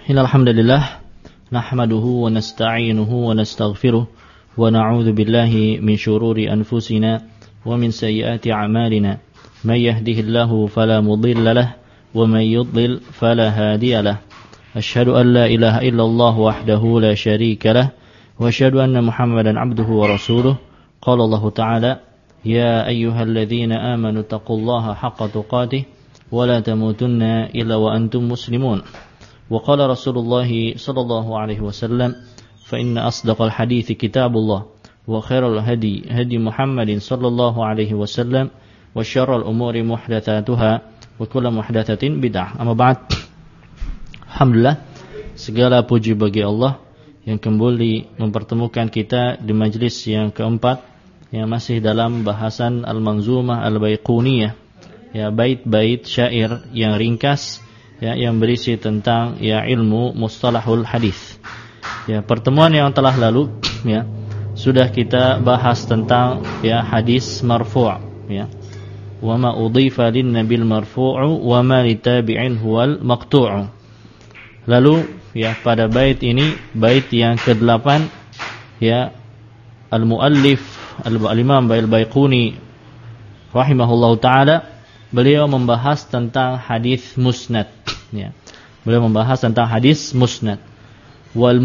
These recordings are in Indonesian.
Innal hamdalillah nahmaduhu wa nasta'inuhu wa nastaghfiruh wa na'udzu billahi min shururi anfusina wa min sayyiati a'malina. May yahdihillahu fala mudilla lahu wa may yudlil fala hadiya lahu. Asyhadu an la ilaha illallah wahdahu la syarika lahu wa asyhadu anna Muhammadan 'abduhu wa rasuluh. Qala Allah Ta'ala: Ya ayyuhalladzina amanu taqullaha haqqa tuqatih wa la tamutunna illa wa antum muslimun. وقال رسول الله صلى الله عليه وسلم فإن أصدق الحديث كتاب الله وخير الهدي هدي محمد صلى الله عليه وسلم وشر الأمور محدثاتها وكل محدثة بدعة. أما بعد, alhamdulillah, segala puji bagi Allah yang kembali mempertemukan kita di majlis yang keempat yang masih dalam bahasan Al-Manzumah Al-Baiquniyah, ya, bait-bait syair yang ringkas, ya, yang berisi tentang ya ilmu mustalahul hadis. Ya, pertemuan yang telah lalu, ya, sudah kita bahas tentang ya hadis marfu', ya. Wa ma udhifa lin nabil marfu'u wa ma litabi'in huwal maqtu'u. Lalu ya pada bait ini, bait yang ke-8, ya, al-muallif al-imam Al-Baiquni rahimahullahu taala, beliau membahas tentang hadis musnad, ya. Beliau membahas tentang hadis musnad. Wal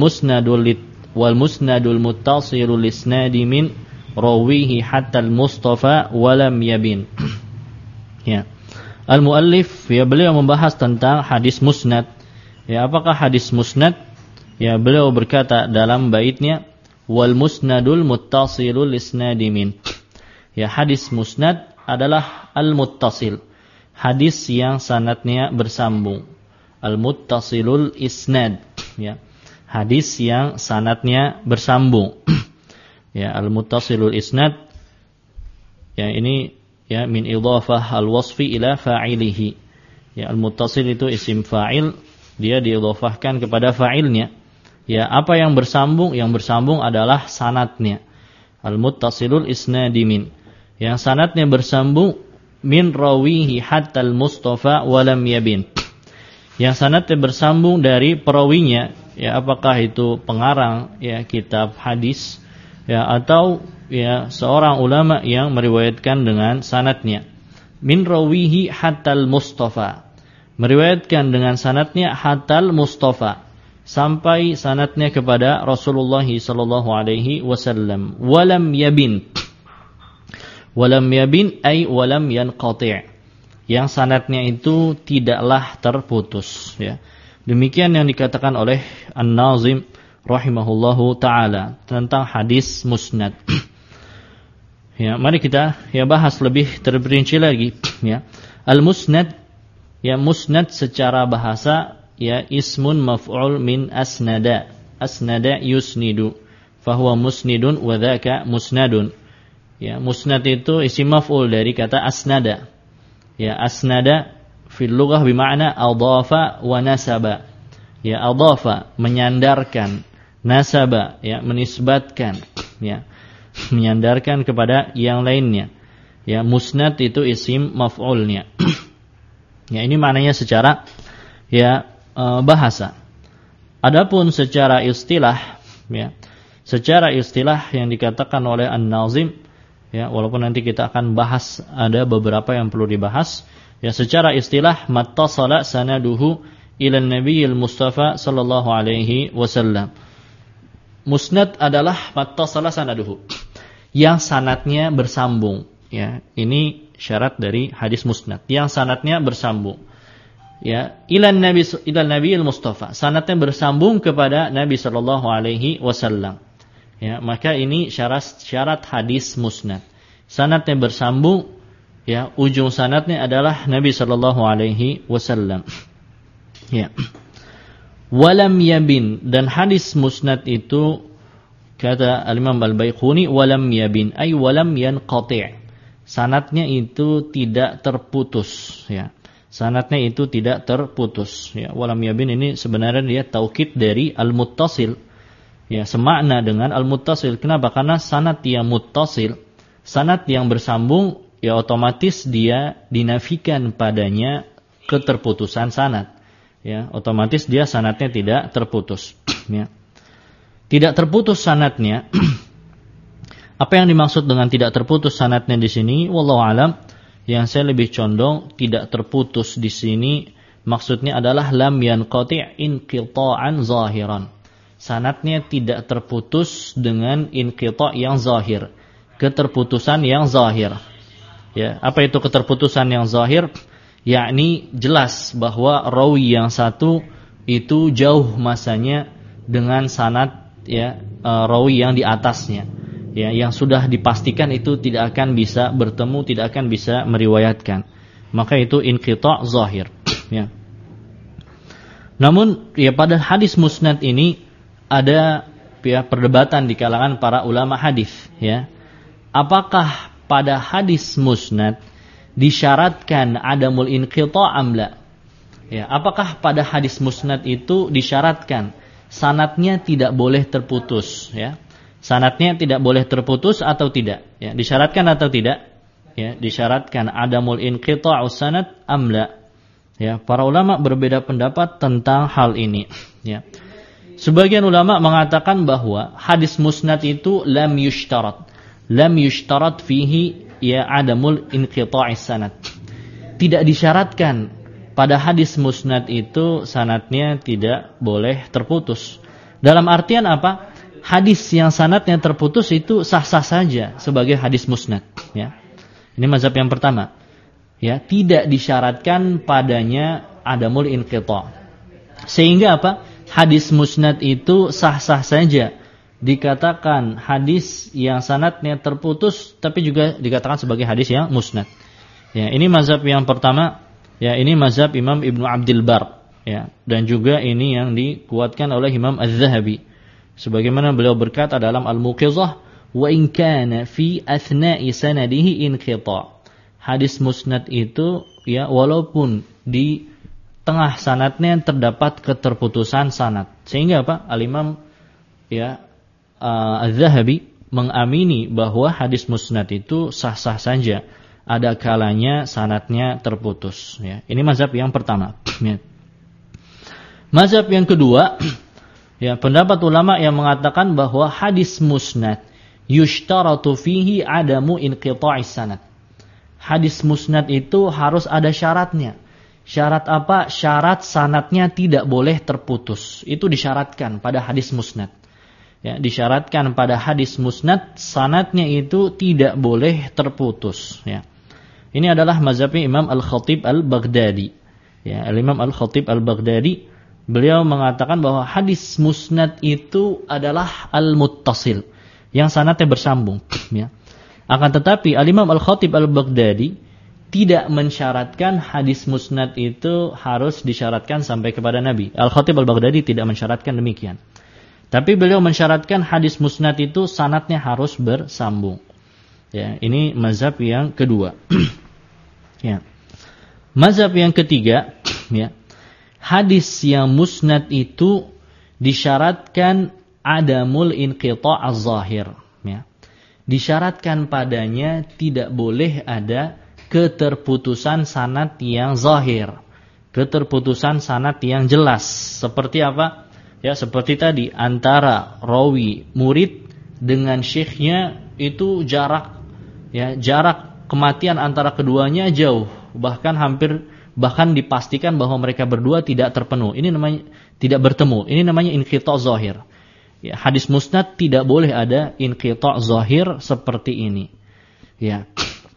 musnadul muttasilul isnadi min rawihi hatta al-mustafa wa lam yabin. Ya. Al-muallif, ya, beliau membahas tentang hadis musnad. Ya, apakah hadis musnad? Ya, beliau berkata dalam baitnya, wal musnadul muttasilul isnadi min. Ya, hadis musnad adalah al-muttasil, hadis yang sanadnya bersambung. Al-muttasilul isnad, ya, hadis yang sanadnya bersambung. Ya, al-muttasilul isnad, ya, ini ya min idhafah al-wasfi ila fa'ilihi. Ya, al-muttasil itu isim fa'il, dia diidhafahkan kepada fa'ilnya. Ya, apa yang bersambung? Yang bersambung adalah sanadnya. Al-muttasilul isnadi min, yang sanadnya bersambung, min rawihi hatta al-mustafa wa lam yabin, yang sanadnya bersambung dari perawinya, ya, apakah itu pengarang ya kitab hadis, ya, atau ya seorang ulama yang meriwayatkan dengan sanadnya. Min rawihi hatta al-mustafa, meriwayatkan dengan sanadnya hatta al-mustafa, sampai sanadnya kepada Rasulullah sallallahu alaihi wasallam. Wa lam yabin, walam yabin ay walam yanqati', yang sanadnya itu tidaklah terputus, ya. Demikian yang dikatakan oleh An-Nazim rahimahullahu taala tentang hadis musnad. Ya, mari kita ya bahas lebih terperinci lagi, ya. Al-musnad, ya, musnad secara bahasa ya ismun maf'ul min asnada. Asnada yusnidu, fahuwa musnidun wa dzaka musnadun. Ya, musnad itu isim maf'ul dari kata asnada. Ya, asnada fil lughah bermakna adhafa wa nasaba. Ya, adhafa menyandarkan, nasaba ya menisbatkan, ya, menyandarkan kepada yang lainnya. Ya, musnad itu isim maf'ulnya. Ya, ini maknanya secara ya bahasa. Adapun secara istilah, ya, secara istilah yang dikatakan oleh An-Nazim, ya, walaupun nanti kita akan bahas, ada beberapa yang perlu dibahas. Ya, secara istilah, mattasala sanaduhu ila nabiyil mustafa sallallahu alaihi wasallam. Musnad adalah mattasala sanaduhu, yang sanadnya bersambung. Ya, ini syarat dari hadis musnad, yang sanadnya bersambung. Ya, ila nabiyil mustafa, sanadnya bersambung kepada Nabi sallallahu alaihi wasallam. Ya, maka ini syarat hadis musnad. Sanadnya bersambung, ya, ujung sanadnya adalah Nabi sallallahu alaihi wasallam. Ya. Walam yabin, dan hadis musnad itu kata Al-Imam Al-Baiquni, walam yabin ay walam yanqati'. Sanadnya itu tidak terputus, ya. Sanadnya itu tidak terputus, ya. Walam yabin ini sebenarnya dia taukid dari al-muttasil. Ya, semakna dengan al-muttasil. Kenapa? Karena sanad yang muttasil, sanad yang bersambung, ya otomatis dia dinafikan padanya keterputusan sanad. ya, otomatis dia sanadnya tidak terputus. Ya. Tidak terputus sanadnya. Apa yang dimaksud dengan tidak terputus sanadnya di sini? Wallahu alam. Yang saya lebih condong tidak terputus di sini maksudnya adalah lam yanqati' inqita'an zahiran. Sanadnya tidak terputus dengan inqita' yang zahir, keterputusan yang zahir. Ya, apa itu keterputusan yang zahir? Yakni jelas bahwa rawi yang satu itu jauh masanya dengan sanad ya rawi yang di atasnya. Ya, yang sudah dipastikan itu tidak akan bisa bertemu, tidak akan bisa meriwayatkan. Maka itu inqita' zahir, ya. Namun ya pada hadis musnad ini ada ya perdebatan di kalangan para ulama hadis, ya. Apakah pada hadis musnad disyaratkan adamul inqita' am la? Ya, apakah pada hadis musnad itu disyaratkan sanadnya tidak boleh terputus, ya? Sanadnya tidak boleh terputus atau tidak? Ya, disyaratkan atau tidak? Ya, disyaratkan adamul inqita'us sanad am la? Ya, para ulama berbeda pendapat tentang hal ini. Ya. Sebagian ulama mengatakan bahwa hadis musnad itu lam yushtarat fihi ya adamul inqita'is sanad. Tidak disyaratkan pada hadis musnad itu sanadnya tidak boleh terputus. Dalam artian apa? Hadis yang sanadnya terputus itu sah-sah saja sebagai hadis musnad. Ya. Ini mazhab yang pertama. Ya, tidak disyaratkan padanya adamul inqita'. Sehingga apa? Hadis musnad itu sah-sah saja dikatakan hadis yang sanadnya terputus, tapi juga dikatakan sebagai hadis yang musnad. Ya, ini mazhab yang pertama. Ya, ini mazhab Imam Ibnu Abdul Bar. Ya, dan juga ini yang dikuatkan oleh Imam Az-Zahabi. Sebagaimana beliau berkata dalam Al-Muqizah, wa in kana fi athna'i sanadihi inqita'. Hadis musnad itu ya walaupun di tengah sanadnya terdapat keterputusan sanad. Sehingga apa? Al-Imam ya Az-Zahabi mengamini bahwa hadis musnad itu sah-sah saja. Ada kalanya sanadnya terputus, ya. Ini mazhab yang pertama. Ya. Mazhab yang kedua, ya, pendapat ulama yang mengatakan bahwa hadis musnad yushtaratu fihi adamu inqita'is sanad. Hadis musnad itu harus ada syaratnya. Syarat apa? Syarat sanadnya tidak boleh terputus. Itu disyaratkan pada hadis musnad. Ya, disyaratkan pada hadis musnad sanadnya itu tidak boleh terputus. Ya. Ini adalah mazhab Imam Al-Khatib Al-Baghdadi. Ya, Imam Al-Khatib Al-Baghdadi beliau mengatakan bahwa hadis musnad itu adalah al-muttasil, yang sanadnya bersambung. Ya. Akan tetapi Al-Imam Al-Khatib Al-Baghdadi tidak mensyaratkan hadis musnad itu harus disyaratkan sampai kepada Nabi. Al-Khatib Al-Baghdadi tidak mensyaratkan demikian. Tapi beliau mensyaratkan hadis musnad itu sanadnya harus bersambung. Ya, ini mazhab yang kedua. Ya. Mazhab yang ketiga, ya. Hadis yang musnad itu disyaratkan adamul inqita' az-zahir, ya. Disyaratkan padanya tidak boleh ada keterputusan sanad yang zahir, keterputusan sanad yang jelas. Seperti apa? Ya, seperti tadi, antara rawi murid dengan syekhnya itu jarak, ya, jarak kematian antara keduanya jauh, bahkan dipastikan bahwa mereka berdua tidak terpenuh. Ini namanya tidak bertemu. Ini namanya inqita' zahir. Ya, hadis musnad tidak boleh ada inqita' zahir seperti ini. Ya.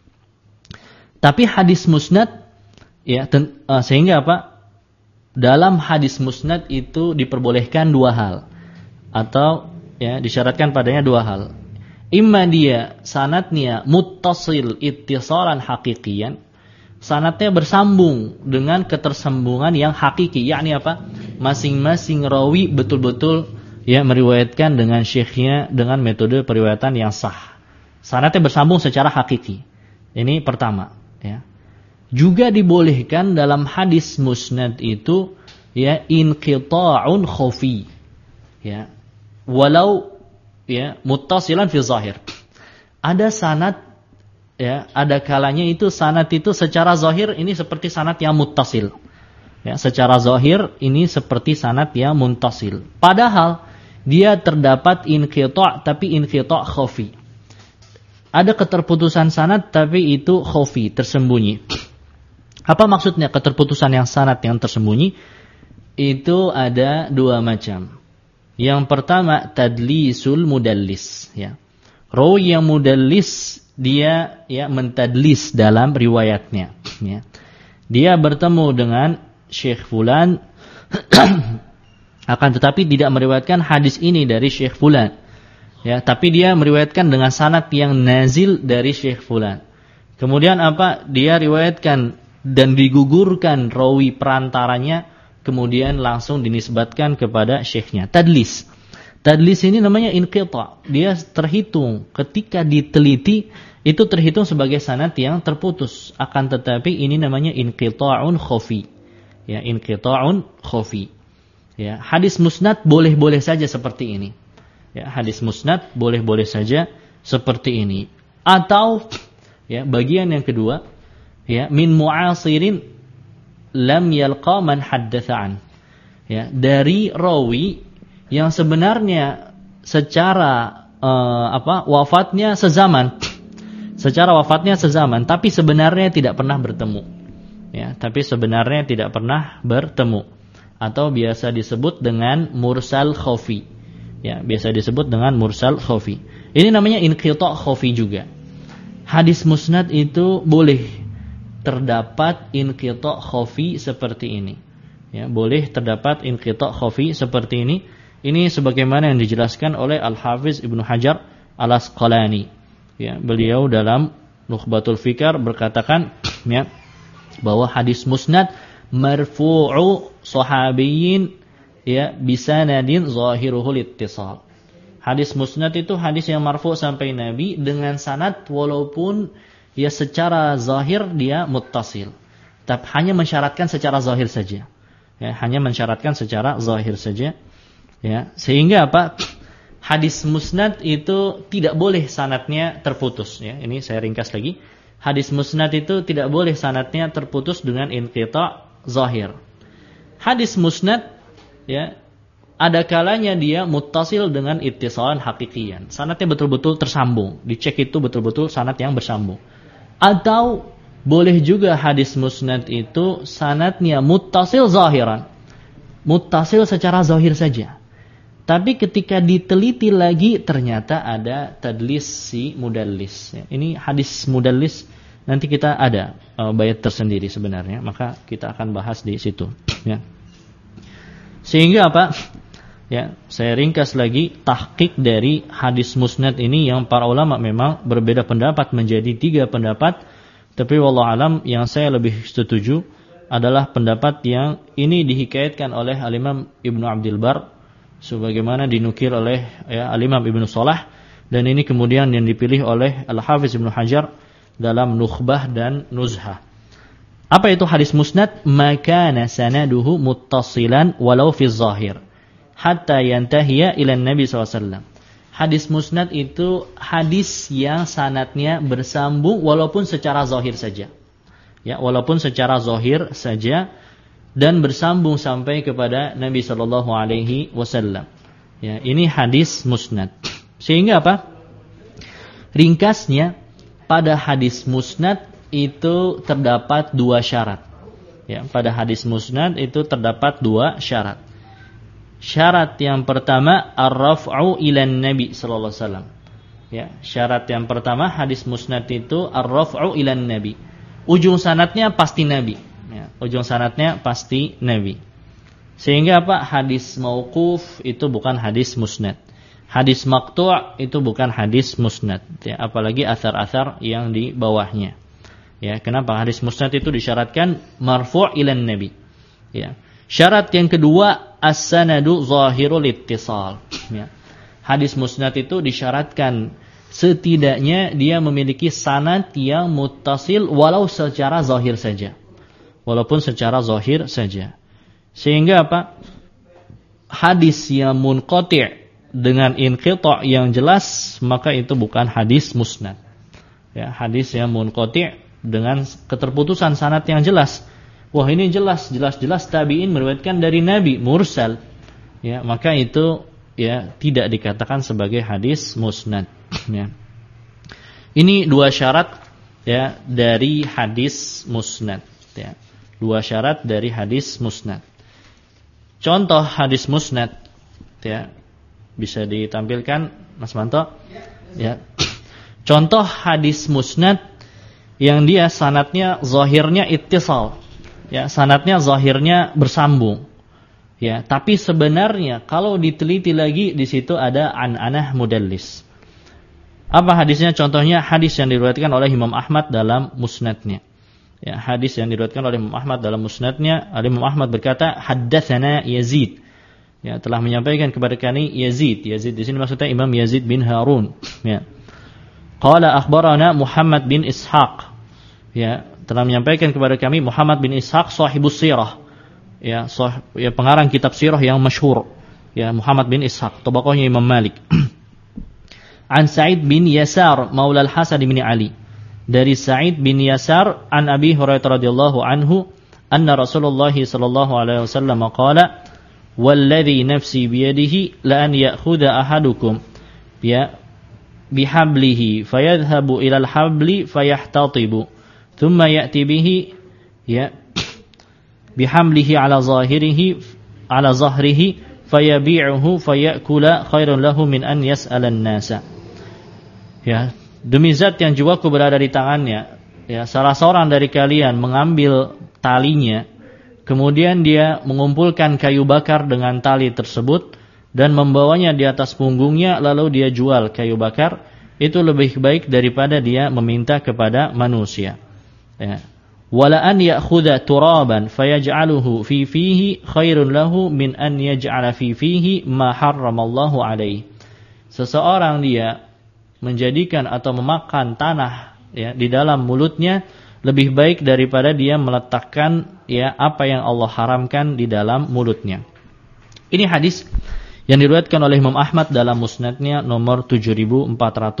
Tapi hadis musnad, ya, sehingga apa? Dalam hadis musnad itu diperbolehkan dua hal, atau ya disyaratkan padanya dua hal. Imma dia sanadnya muttasil ittisalan haqiqiyan, sanadnya bersambung dengan ketersambungan yang hakiki, yakni apa? Masing-masing rawi betul-betul ya meriwayatkan dengan syekhnya dengan metode periwayatan yang sah. Sanadnya bersambung secara hakiki. Ini pertama, ya. Juga dibolehkan dalam hadis musnad itu ya inqita'un khafi. Ya. Walau ya muttasilan fi zahir. Ada sanad, ya, ada kalanya itu sanad itu secara zahir ini seperti sanad yang muttasil. Ya, secara zahir ini seperti sanad yang muntasil. Padahal dia terdapat inqita' tapi inqita' khafi. Ada keterputusan sanad tapi itu khafi, tersembunyi. Apa maksudnya keterputusan yang sanad yang tersembunyi? Itu ada dua macam. Yang pertama tadlisul mudallis, ya. Rawi yang mudallis dia ya mentadlis dalam riwayatnya, ya. Dia bertemu dengan Syekh Fulan akan tetapi tidak meriwayatkan hadis ini dari Syekh Fulan. Ya, tapi dia meriwayatkan dengan sanad yang nazil dari Syekh Fulan. Kemudian apa? Dia riwayatkan dan digugurkan rawi perantaranya, kemudian langsung dinisbatkan kepada syekhnya. Tadlis. Tadlis ini namanya inqita'. Dia terhitung ketika diteliti itu terhitung sebagai sanad yang terputus. Akan tetapi ini namanya inqita'un khafi. Ya, inqita'un khafi. Ya, hadis musnad boleh-boleh saja seperti ini. Ya, hadis musnad boleh-boleh saja seperti ini. Atau ya, bagian yang kedua, ya, min mu'asirin lam yalqa man haddatsa'an. Ya, dari rawi yang sebenarnya secara wafatnya sezaman. Secara wafatnya sezaman, tapi sebenarnya tidak pernah bertemu. Ya, tapi sebenarnya tidak pernah bertemu, atau biasa disebut dengan mursal khafi. Ya, biasa disebut dengan mursal khafi. Ini namanya inqita' khafi juga. Hadis musnad itu boleh terdapat inqita' khafi seperti ini. Ya, boleh terdapat inqita' khafi seperti ini. Ini sebagaimana yang dijelaskan oleh Al-Hafiz Ibnu Hajar Al-Asqalani. Ya, beliau dalam Nukhbatul Fikar berkatakan, ya, bahwa hadis musnad marfu'u sahabiyyin ya bisanadin zahiruhul ittisal. Hadis musnad itu hadis yang marfu' sampai Nabi dengan sanad walaupun ya secara zahir dia muttasil. Tapi hanya mensyaratkan secara zahir saja. Ya, hanya mensyaratkan secara zahir saja. Ya, sehingga apa? Hadis musnad itu tidak boleh sanadnya terputus, ya. Ini saya ringkas lagi. Hadis musnad itu tidak boleh sanadnya terputus dengan inqita' zahir. Hadis musnad ya ada kalanya dia muttasil dengan ittisalan haqiqiyan. Sanadnya betul-betul tersambung, dicek itu betul-betul sanad yang bersambung. Atau boleh juga hadis musnad itu sanadnya muttasil zahiran. Muttasil secara zahir saja. Tapi ketika diteliti lagi ternyata ada tadlis si mudallis. Ini hadis mudallis nanti kita ada bait tersendiri sebenarnya, maka kita akan bahas di situ. Ya. Sehingga apa? Ya, saya ringkas lagi tahqiq dari hadis musnad ini yang para ulama memang berbeda pendapat menjadi 3 pendapat. Tapi wallahu alam yang saya lebih setuju adalah pendapat yang ini dihikayatkan oleh Al-Imam Ibnu Abdul Bar sebagaimana dinukil oleh ya, Al-Imam Ibnu Shalah, dan ini kemudian yang dipilih oleh Al-Hafiz Ibnu Hajar dalam Nukhbah dan Nuzhah. Apa itu hadis musnad? Makana sanaduhu muttasilan walau fi zahir hatta yantahiya ila Nabi SAW. Hadis musnad itu hadis yang sanadnya bersambung walaupun secara zahir saja. Ya, walaupun secara zahir saja dan bersambung sampai kepada Nabi sallallahu alaihi wasallam. Ya, ini hadis musnad. Sehingga apa? Ringkasnya, pada hadis musnad itu terdapat 2 syarat. Ya, pada hadis musnad itu terdapat 2 syarat. Syarat yang pertama ar-raf'u ilan Nabi sallallahu alaihi wasallam. Ya, syarat yang pertama hadis musnad itu ar-raf'u ilan Nabi. Ujung sanadnya pasti Nabi. Ya, ujung sanadnya pasti Nabi. Sehingga apa? Hadis mauquf itu bukan hadis musnad. Hadis maqtu' itu bukan hadis musnad. Ya, apalagi athar-athar yang di bawahnya. Ya, kenapa hadis musnad itu disyaratkan marfu' ilan Nabi? Ya. Syarat yang kedua as-sanadu zahirul ittisal. Ya. Hadis musnad itu disyaratkan setidaknya dia memiliki sanad yang muttasil walau secara zahir saja. Walaupun secara zahir saja. Sehingga apa? Hadis yang munqati' dengan inqita' yang jelas, maka itu bukan hadis musnad. Ya, hadis yang munqati' dengan keterputusan sanad yang jelas, wah ini jelas tabi'in meriwayatkan dari Nabi, mursal. Ya, maka itu ya tidak dikatakan sebagai hadis musnad. Ya. Ini dua syarat ya dari hadis musnad. Ya. Dua syarat dari hadis musnad. Contoh hadis musnad, ya bisa ditampilkan, Mas Manto. Ya. Contoh hadis musnad yang dia sanadnya zahirnya ittisal, ya sanadnya zahirnya bersambung, ya tapi sebenarnya kalau diteliti lagi di situ ada an-anah mudallis. Apa hadisnya? Contohnya hadis yang diriwayatkan oleh Imam Ahmad dalam musnadnya. Ya, hadis yang diriwayatkan oleh Imam Ahmad dalam musnadnya, Imam Ahmad berkata, haddatsana Yazid. Ya, telah menyampaikan kepada kami Yazid. Yazid di sini maksudnya Imam Yazid bin Harun. Ya. Qala akhbarana Muhammad bin Ishaq. Ya, telah menyampaikan kepada kami Muhammad bin Ishaq sahibus sirah. Ya, pengarang kitab sirah yang masyhur. Ya, Muhammad bin Ishaq, tabaqahnya Imam Malik. An Sa'id bin Yasar maula al-Hasan bin Ali. Dari Sa'id bin Yasar an Abi Hurairah radhiyallahu anhu anna Rasulullah sallallahu alaihi wasallam qala walladhi nafsi biyadihi la an ya'khudha ahadukum ya bihablihi fayadhhabu ila al-habli fayahtatibu thumma ya'ti bihi ya bihamlihi ala zahrihi fayabi'uhu fayakula khairun lahu min an yas'ala an-nasa. Ya, demi zat yang jiwaku berada di tangannya, ya salah seorang dari kalian mengambil talinya, kemudian dia mengumpulkan kayu bakar dengan tali tersebut dan membawanya di atas punggungnya, lalu dia jual kayu bakar, itu lebih baik daripada dia meminta kepada manusia. Ya. Wala an ya'khudha turaban fayaj'aluhu fi fihi khairun lahu min an yaj'ala fi fihi ma harramallahu alaihi. Seseorang dia menjadikan atau memakan tanah ya di dalam mulutnya lebih baik daripada dia meletakkan ya apa yang Allah haramkan di dalam mulutnya. Ini hadis yang diriwayatkan oleh Imam Ahmad dalam musnadnya nomor 7490.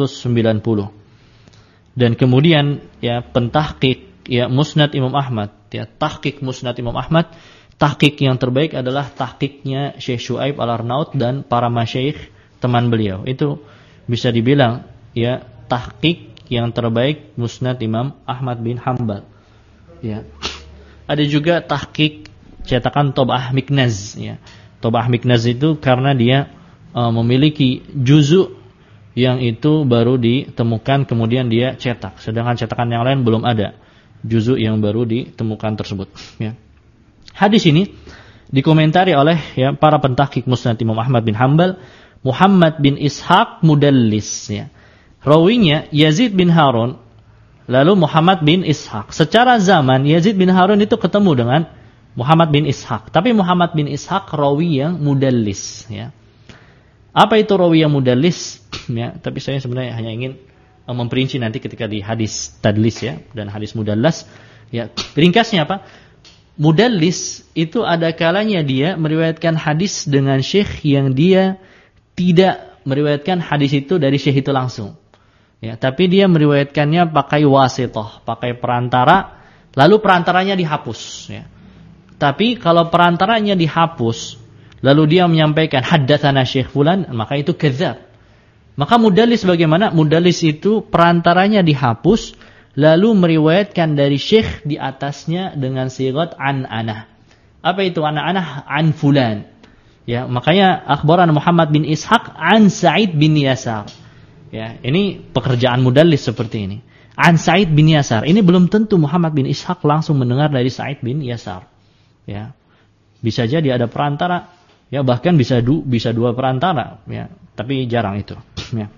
Dan kemudian ya pentahqiq ya musnad Imam Ahmad, ya tahqiq musnad Imam Ahmad, tahqiq yang terbaik adalah tahqiqnya Syekh Syuaib Al-Arnaut dan para masyayikh teman beliau. Itu bisa dibilang ya tahqiq yang terbaik musnad Imam Ahmad bin Hanbal. Ya. Ada juga tahqiq cetakan Tobah Miknaz ya. Tobah Miknaz itu karena dia memiliki juzuk yang itu baru ditemukan kemudian dia cetak, sedangkan cetakan yang lain belum ada juzuk yang baru ditemukan tersebut ya. Hadis ini dikomentari oleh ya para pentahqiq musnad Imam Ahmad bin Hanbal, Muhammad bin Ishaq mudallis ya. Rawinya Yazid bin Harun, lalu Muhammad bin Ishaq. Secara zaman Yazid bin Harun itu ketemu dengan Muhammad bin Ishaq, tapi Muhammad bin Ishaq rawi yang mudallis ya. Apa itu rawi yang mudallis ya? Tapi saya sebenarnya hanya ingin memperinci nanti ketika di hadis tadlis ya dan hadis mudallas ya. Ringkasnya apa? Mudallis itu ada kalanya dia meriwayatkan hadis dengan syekh yang dia tidak meriwayatkan hadis itu dari syekh itu langsung. Ya, tapi dia meriwayatkannya pakai wasithah, pakai perantara, lalu perantaranya dihapus ya. Tapi kalau perantaranya dihapus, lalu dia menyampaikan haddatsana Syekh fulan, maka itu kadzab. Maka mudallis bagaimana? Mudallis itu perantaranya dihapus, lalu meriwayatkan dari syekh di atasnya dengan sigat an-anah. Apa itu an-anah? An fulan. Ya, makanya akhbaran Muhammad bin Ishaq an Sa'id bin Yasar. Ya, ini pekerjaan mudallis seperti ini. An Sa'id bin Yasar. Ini belum tentu Muhammad bin Ishaq langsung mendengar dari Sa'id bin Yasar. Ya. Bisa jadi ada perantara, ya bahkan bisa dua perantara, ya. Tapi jarang itu, ya.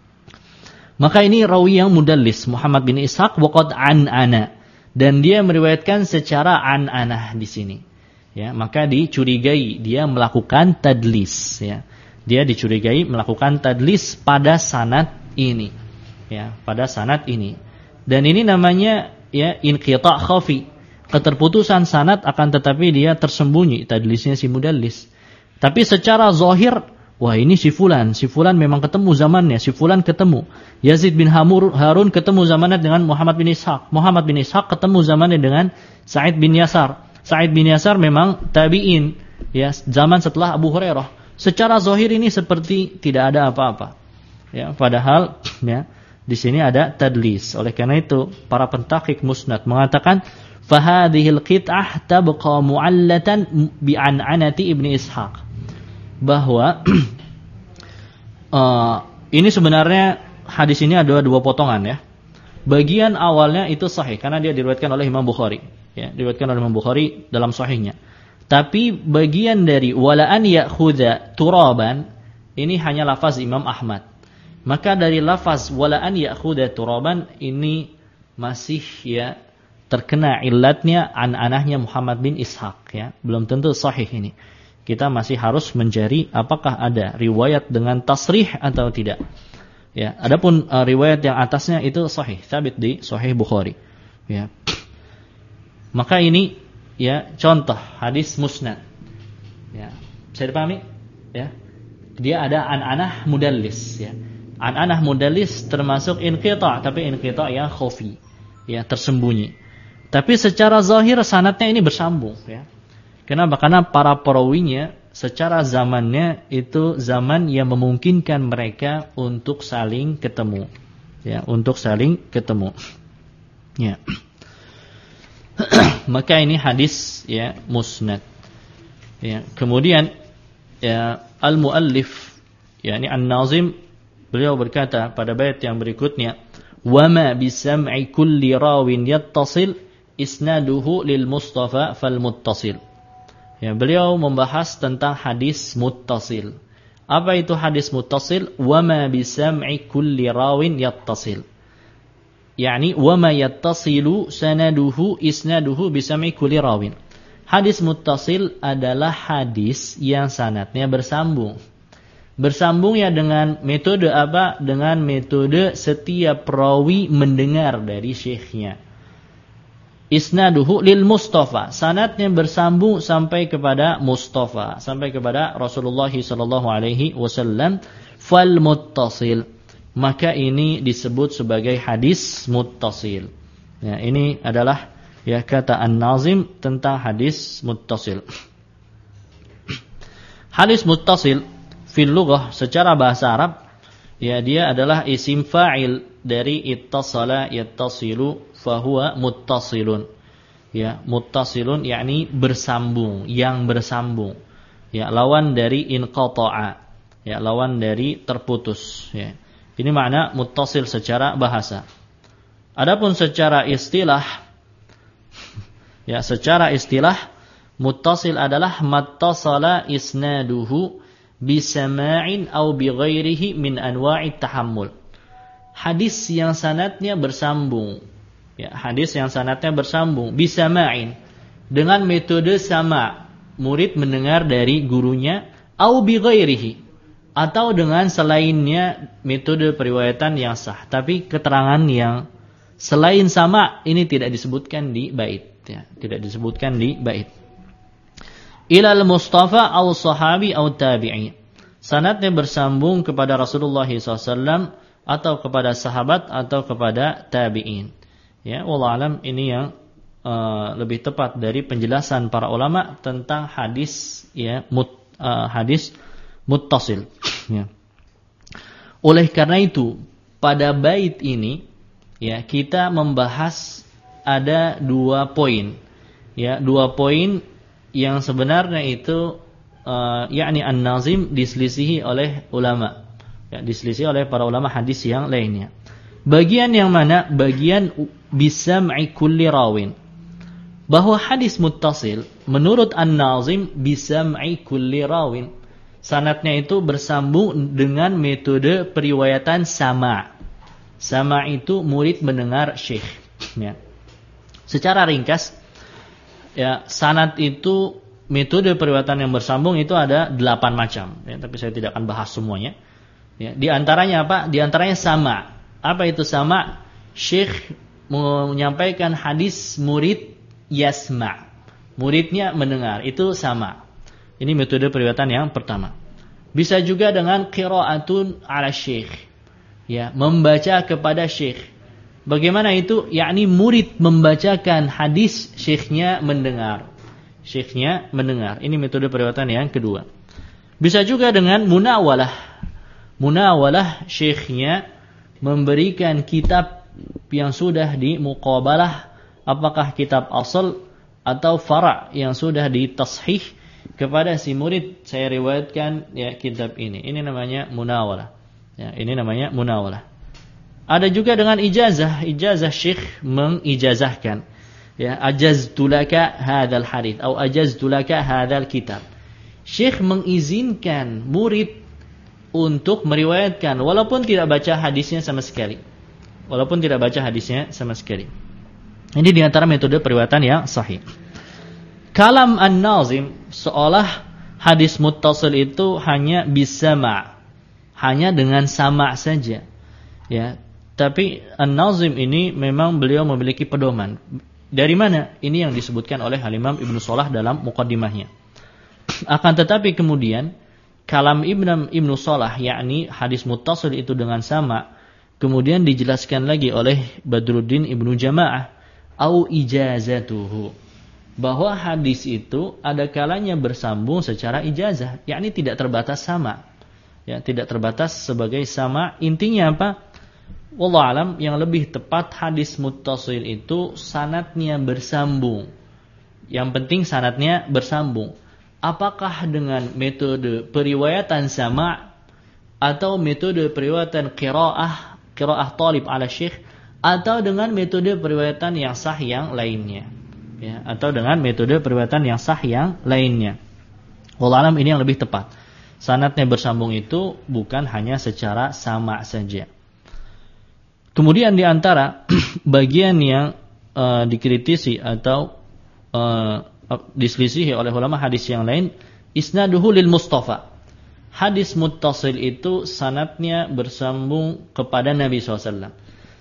Maka ini rawi yang mudallis Muhammad bin Ishaq waqad an ana, dan dia meriwayatkan secara an anah di sini. Ya, maka dicurigai dia melakukan tadlis, ya. Dia dicurigai melakukan tadlis pada sanad ini. Ya, pada sanad ini. Dan ini namanya ya inqita' khafi. Keterputusan sanad akan tetapi dia tersembunyi tadlisnya si mudallis. Tapi secara zahir, wah ini si fulan memang ketemu zamannya, si fulan ketemu. Yazid bin Harun ketemu zamannya dengan Muhammad bin Ishaq. Muhammad bin Ishaq ketemu zamannya dengan Sa'id bin Yasar. Sa'id bin Yasar memang tabi'in, ya, zaman setelah Abu Hurairah. Secara zahir ini seperti tidak ada apa-apa. Ya, padahal ya, di sini ada tadlis. Oleh karena itu, para pentahqiq musnad mengatakan fahadhil qit'ah tabqa mu'allatan bi'an'anati Ibnu Ishaq. Bahwa ini sebenarnya hadis ini ada dua potongan ya. Bagian awalnya itu sahih karena dia diriwayatkan oleh Imam Bukhari, ya, diriwayatkan oleh Imam Bukhari dalam sahihnya. Tapi bagian dari wala an ya'khudha turaban ini hanya lafaz Imam Ahmad. Maka dari lafaz wala an ya'khudha turaban ini masih ya terkena illatnya anahnya Muhammad bin Ishaq ya. Belum tentu sahih ini. Kita masih harus mencari apakah ada riwayat dengan tasrih atau tidak. Ya, adapun riwayat yang atasnya itu sahih, sabit di Sahih Bukhari. Ya. Maka ini ya contoh hadis musnad. Ya. Bisa dipahami? Ya. Dia ada an-anah mudallis ya. An-anah mudallis termasuk inqita', tapi inqita' yang khafi, ya, tersembunyi. Tapi secara zahir sanadnya ini bersambung ya. Kenapa? Karena para perawinya secara zamannya itu zaman yang memungkinkan mereka untuk saling ketemu. Ya, untuk saling ketemu. Ya. Maka ini hadis ya musnad. Ya, kemudian ya al-muallif yakni An-Nazim beliau berkata pada bait yang berikutnya, "Wa ma bi sam'i kulli rawin yattasil isnaduhu lil Mustafa fal muttasil." Ya, beliau membahas tentang hadis muttasil. Apa itu hadis muttasil? Wa ma bi sam'i kulli rawin yattasil. Yani wa ma yattasilu sanaduhu isnaduhu bi sam'i kulli rawin. Hadis muttasil adalah hadis yang sanadnya bersambung. Bersambung ya dengan metode apa? Dengan metode setiap rawi mendengar dari syekhnya. Isnaduhu lil Mustafa. Sanadnya bersambung sampai kepada Mustafa, sampai kepada Rasulullah sallallahu alaihi wasallam. Fal muttasil. Maka ini disebut sebagai hadis muttasil. Ya, ini adalah ya kata An-Nazim tentang hadis muttasil. Hadis muttasil fil lughah secara bahasa Arab ya dia adalah isim fa'il dari ittasala yattasilu fahuwa muttasilun. Ya, muttasilun yakni bersambung, yang bersambung. Ya, lawan dari inqata'a. Ya, lawan dari terputus, ya. Ini makna muttasil secara bahasa. Adapun secara istilah ya, secara istilah muttasil adalah mattasala isnaduhu bisama'in aw bighairihi min anwa'it tahammul. Hadis yang sanadnya bersambung. Ya, hadis yang sanadnya bersambung bisama'in dengan metode sama, murid mendengar dari gurunya aw bighairihi atau dengan selainnya metode periwayatan yang sah, tapi keterangan yang selain sama ini tidak disebutkan di bait ya, tidak disebutkan di bait. Ilal Mustafa aw sahabi aw tabi'i. Sanadnya bersambung kepada Rasulullah SAW atau kepada sahabat atau kepada tabi'in. Ya, wallahu alam ini yang lebih tepat dari penjelasan para ulama tentang hadis ya hadis muttasil. Ya. Oleh karena itu, pada bait ini ya kita membahas ada 2 poin. Ya, 2 poin yang sebenarnya itu yakni An-Nazim diselisihi oleh ulama. Ya, diselisihi oleh para ulama hadis yang lainnya. Bagian yang mana? Bagian bisam'i kulli rawin. Bahwa hadis muttasil menurut An-Nazim bisam'i kulli rawin. Sanadnya itu bersambung dengan metode periwayatan sama. Sama itu murid mendengar syekh. Ya. Secara ringkas, ya sanad itu metode periwayatan yang bersambung itu ada 8 macam. Ya, tapi saya tidak akan bahas semuanya. Ya, di antaranya apa? Di antaranya sama. Apa itu sama? Syekh menyampaikan hadis, murid yasma. Muridnya mendengar. Itu sama. Ini metode periwayatan yang pertama. Bisa juga dengan qiraatun ala syekh. Ya, membaca kepada syekh. Bagaimana itu? Yakni murid membacakan hadis, syekhnya mendengar. syekhnya mendengar. Ini metode periwayatan yang kedua. Bisa juga dengan munawalah. Munawalah, syekhnya memberikan kitab yang sudah dimuqabalah, apakah kitab asal atau fara' yang sudah ditashih kepada si murid. Saya riwayatkan ya kitab ini. Ini namanya munawalah. Ya, ini namanya munawalah. Ada juga dengan ijazah. Ijazah, syekh mengijazahkan. Ya, ajaztu laka hadzal hadits atau ajaztu laka hadzal kitab. Syekh mengizinkan murid untuk meriwayatkan walaupun tidak baca hadisnya sama sekali. Walaupun tidak baca hadisnya sama sekali. Ini di antara metode periwayatan yang sahih. Kalam an-nazim, seolah hadis muttasil itu hanya bisama', hanya dengan sama' saja. Ya, tapi an-nazim ini memang beliau memiliki pedoman. Dari mana? Ini yang disebutkan oleh Al-Imam Ibnu Shalah dalam muqaddimahnya. Akan tetapi kemudian kalam Ibnu Shalah, yakni hadis muttasil itu dengan sama, kemudian dijelaskan lagi oleh Badruddin Ibnu Jama'ah, au ijazatuhu, bahwa hadis itu ada kalanya bersambung secara ijazah, yakni tidak terbatas sama. Ya, tidak terbatas sebagai sama. Intinya apa? Wallahu alam, yang lebih tepat hadis muttasil itu sanadnya bersambung. Yang penting sanadnya bersambung. Apakah dengan metode periwayatan sama atau metode periwayatan qiraah talib ala syekh, atau dengan metode periwayatan yang sah yang lainnya. Ya, atau dengan metode periwayatan yang sah yang lainnya. Wallahu alam, ini yang lebih tepat. Sanadnya bersambung itu bukan hanya secara sama saja. Kemudian di antara bagian yang dikritisi atau diselisihi oleh ulama hadis yang lain, isnaduhu lil Mustafa. Hadis muttasil itu sanadnya bersambung kepada Nabi SAW.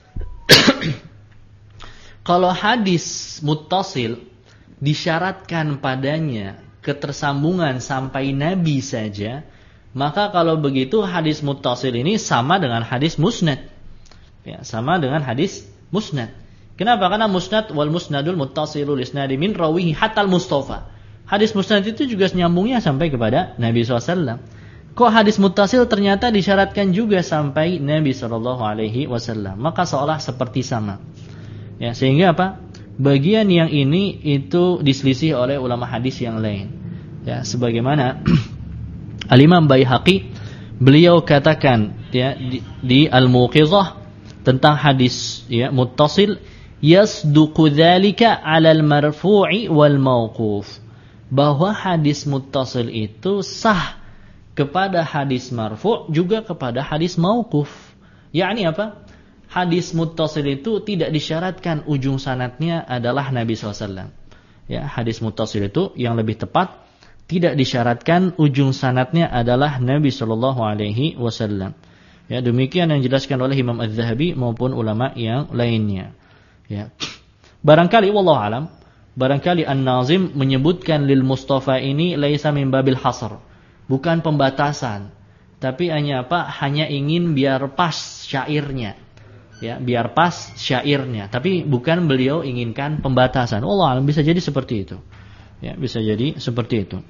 Kalau hadis muttasil disyaratkan padanya ketersambungan sampai Nabi saja, maka kalau begitu hadis muttasil ini sama dengan hadis musnad. Ya, sama dengan hadis musnad. Kenapa? Karena musnad wal musnadul muttasilul isnadi min rawihi hatal mustafa. Hadis musnad itu juga nyambungnya sampai kepada Nabi SAW. Kok hadis muttasil ternyata disyaratkan juga sampai Nabi SAW. Maka seolah seperti sama. Ya, sehingga apa? Bagian yang ini itu diselisih oleh ulama hadis yang lain. Ya, sebagaimana Al-Imam Baihaqi, beliau katakan ya di Al-Muqizah tentang hadis ya muttasil, yasduqu dzalika 'ala al-marfu'i wal mauquf, bahwa hadis muttasil itu sah kepada hadis marfu' juga kepada hadis mauquf. Yakni apa? Hadis muttasil itu tidak disyaratkan ujung sanadnya adalah Nabi SAW. Ya, hadis muttasil itu yang lebih tepat tidak disyaratkan ujung sanadnya adalah Nabi SAW. Ya, demikian yang dijelaskan oleh Imam Az-Zahabi maupun ulama yang lainnya. Ya. Barangkali wallahu alam, barangkali An-Nazim menyebutkan lil Mustafa ini laisa min babil hasr, bukan pembatasan, tapi hanya apa? Hanya ingin biar pas syairnya. Ya, biar pas syairnya, tapi bukan beliau inginkan pembatasan. Wallahu alam, bisa jadi seperti itu. Ya, bisa jadi seperti itu.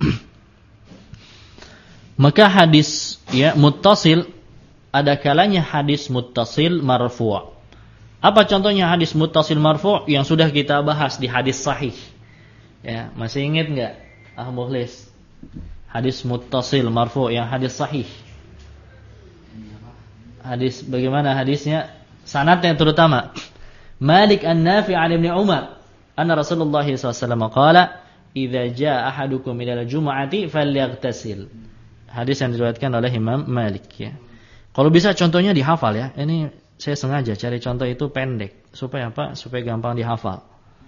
Maka hadis ya muttasil, ada kalanya hadis muttasil marfu'. Apa contohnya hadis muttasil marfu' yang sudah kita bahas di hadis sahih? Ya, masih ingat enggak? Mukhlis. Hadis muttasil marfu' yang hadis sahih. Hadis bagaimana hadisnya? Sanadnya terutama. Malik an-Nafi' an Ibnu Umar, anna Rasulullah SAW qala, "Idza jaa ahadukum ila al-jum'ati falyaghtasil." Hadis yang diriwayatkan oleh Imam Malik ya. Kalau bisa contohnya dihafal ya. Ini saya sengaja cari contoh itu pendek supaya apa? Supaya gampang dihafal.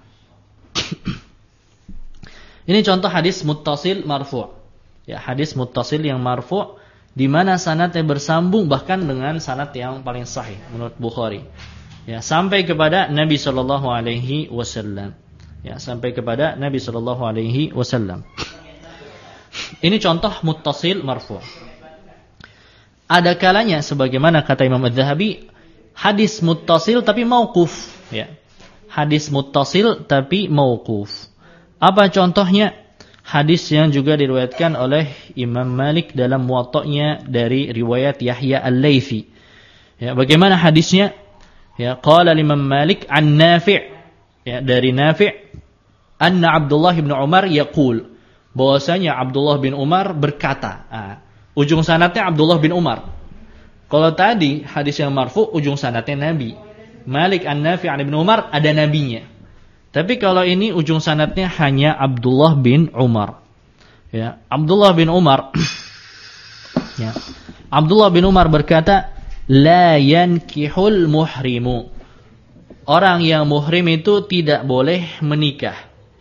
Ini contoh hadis muttasil marfu'. Ya, hadis muttasil yang marfu' di mana sanadnya bersambung bahkan dengan sanad yang paling sahih menurut Bukhari. Ya, sampai kepada Nabi sallallahu alaihi wasallam. Ya, sampai kepada Nabi sallallahu alaihi wasallam. Ini contoh muttasil marfu'. Ada kalanya sebagaimana kata Imam Az-Zahabi, hadis muttasil tapi mauquf, ya. Hadis muttasil tapi mauquf. Apa contohnya? hadis yang juga diriwayatkan oleh Imam Malik dalam Muwatta'nya dari riwayat Yahya Al-Laitsi. Ya, bagaimana hadisnya? Ya, qala Imam Malik an Nafi', ya, dari Nafi', anna Abdullah bin Umar yaqul, bahwasanya Abdullah bin Umar berkata. Ujung sanadnya Abdullah bin Umar. Kalau tadi hadis yang marfu, ujung sanadnya Nabi. Malik an Nafi' an Ibnu Umar, ada nabinya. Tapi kalau ini ujung sanadnya hanya Abdullah bin Umar. Ya, Abdullah bin Umar ya. Abdullah bin Umar berkata, la yankihul muhrimu. Orang yang muhrim itu tidak boleh menikah.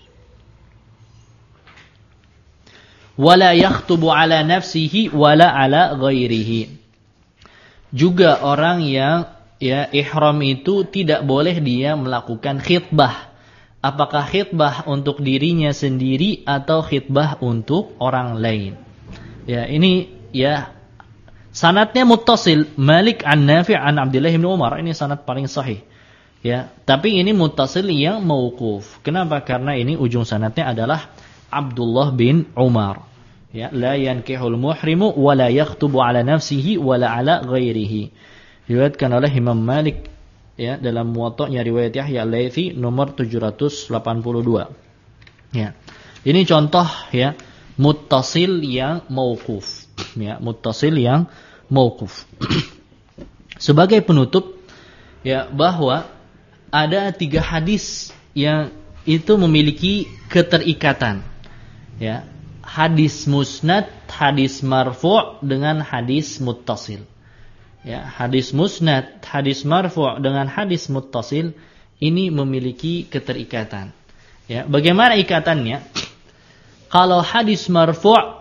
Wala yakhtubu ala nafsihi wala ala ghairihi. Juga orang yang ihram itu tidak boleh dia melakukan khitbah. Apakah khitbah untuk dirinya sendiri atau khitbah untuk orang lain? Ya, ini ya sanadnya muttasil, Malik an Nafi' an Abdullah bin Umar, ini sanad paling sahih. Ya, tapi ini muttasil yang mauquf. Kenapa? Karena ini ujung sanadnya adalah Abdullah bin Umar. Ya, la yankihul muhrimu wa la yakhtubu ala nafsihi wa la ala ghairihi. Diriwayatkan oleh Imam Malik, ya, dalam Muwatta'nya riwayat Yahya Al-Laitsi nomor 782. Ya. Ini contoh ya muttasil yang mauquf. Ya, muttasil yang mauquf. Sebagai penutup ya, bahwa ada 3 hadis yang itu memiliki keterikatan. Ya. Hadis musnad, hadis marfu' dengan hadis muttasil. Ya, hadis musnad, hadis marfu' dengan hadis muttasil ini memiliki keterikatan. Ya, bagaimana ikatannya? Kalau hadis marfu'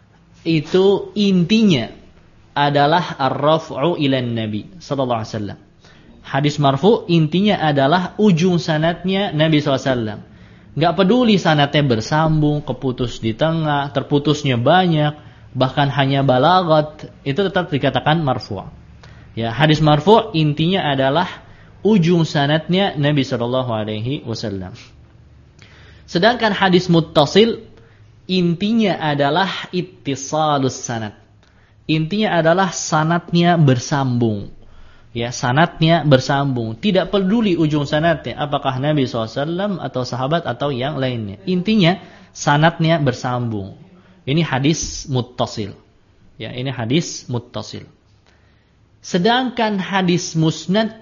itu intinya adalah ar-raf'u ilan nabi sallallahu alaihi wasallam. Hadis marfu' intinya adalah ujung sanadnya Nabi sallallahu alaihi wasallam. Enggak peduli sanadnya bersambung, keputus di tengah, terputusnya banyak, bahkan hanya balagat, itu tetap dikatakan marfu'. Ya, hadis marfu' intinya adalah ujung sanadnya Nabi sallallahu alaihi wasallam. Sedangkan hadis muttasil intinya adalah ittisalus sanad. Intinya adalah sanadnya bersambung. Ya, sanadnya bersambung. Tidak peduli ujung sanadnya apakah Nabi SAW atau sahabat atau yang lainnya. Intinya sanadnya bersambung. Ini hadis muttasil. Ya, ini hadis muttasil. Sedangkan hadis musnad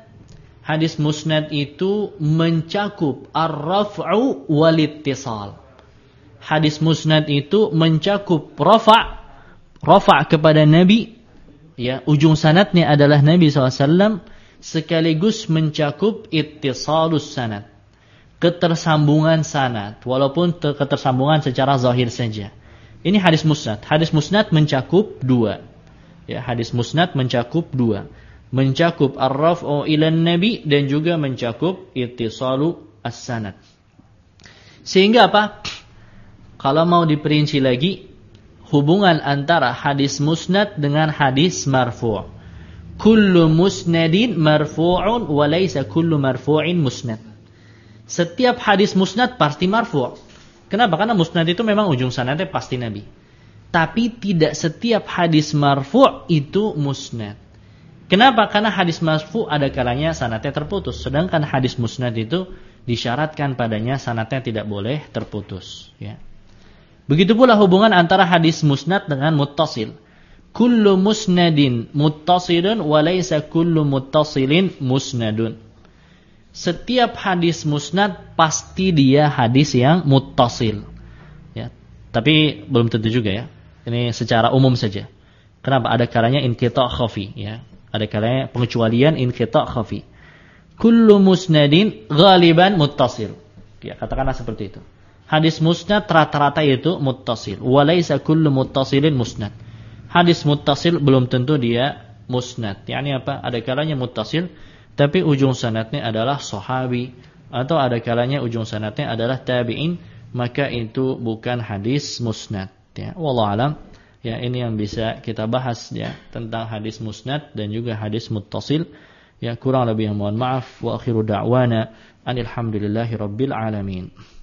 itu mencakup ar-raf'u wal ittisal. Hadis musnad itu mencakup rafa' kepada Nabi. Ya, ujung sanadnya adalah Nabi SAW, sekaligus mencakup ittisalus sanad, ketersambungan sanad, walaupun ketersambungan secara zahir saja. Ini hadis musnad. Hadis musnad mencakup 2. Ya, hadis musnad mencakup 2. Mencakup ar-raf'u ilan nabi dan juga mencakup ittisalu as-sanad. Sehingga apa? Kalau mau diperinci lagi, hubungan antara hadis musnad dengan hadis marfu'. Kullu musnadin marfu'un wa laysa kullu marfu'in musnad. Setiap hadis musnad pasti marfu'. Kenapa? Karena musnad itu memang ujung sanadnya pasti Nabi. Tapi tidak setiap hadis marfu' itu musnad. Kenapa? Karena hadis marfu' ada kalanya sanadnya terputus. Sedangkan hadis musnad itu disyaratkan padanya sanadnya tidak boleh terputus. Ya. Begitu pula hubungan antara hadis musnad dengan muttasil. Kullu musnadin muttasilun wa laysa kullu muttasilin musnadun. Setiap hadis musnad pasti dia hadis yang muttasil. Ya. Tapi belum tentu juga ya. Ini secara umum saja. Kenapa? Ada kalanya inqita' khafi, ya. Ada kalanya pengecualian inqita' khafi. Kullu musnadin ghaliban muttasil. Ya, katakanlah seperti itu. Hadis musnad rata-rata itu muttasil. Walaysa kullu muttasilin musnad. Hadis muttasil belum tentu dia musnad. Yani apa? Ada kalanya muttasil, tapi ujung sanadnya adalah sahabi. Atau ada kalanya ujung sanadnya adalah tabi'in. Maka itu bukan hadis musnad. Ya, wallahu alam. Ya, ini yang bisa kita bahas ya tentang hadis musnad dan juga hadis muttasil. Ya, kurang lebih yang mohon maaf. Wa akhiru da'wana anil hamdulillahi rabbil alamin.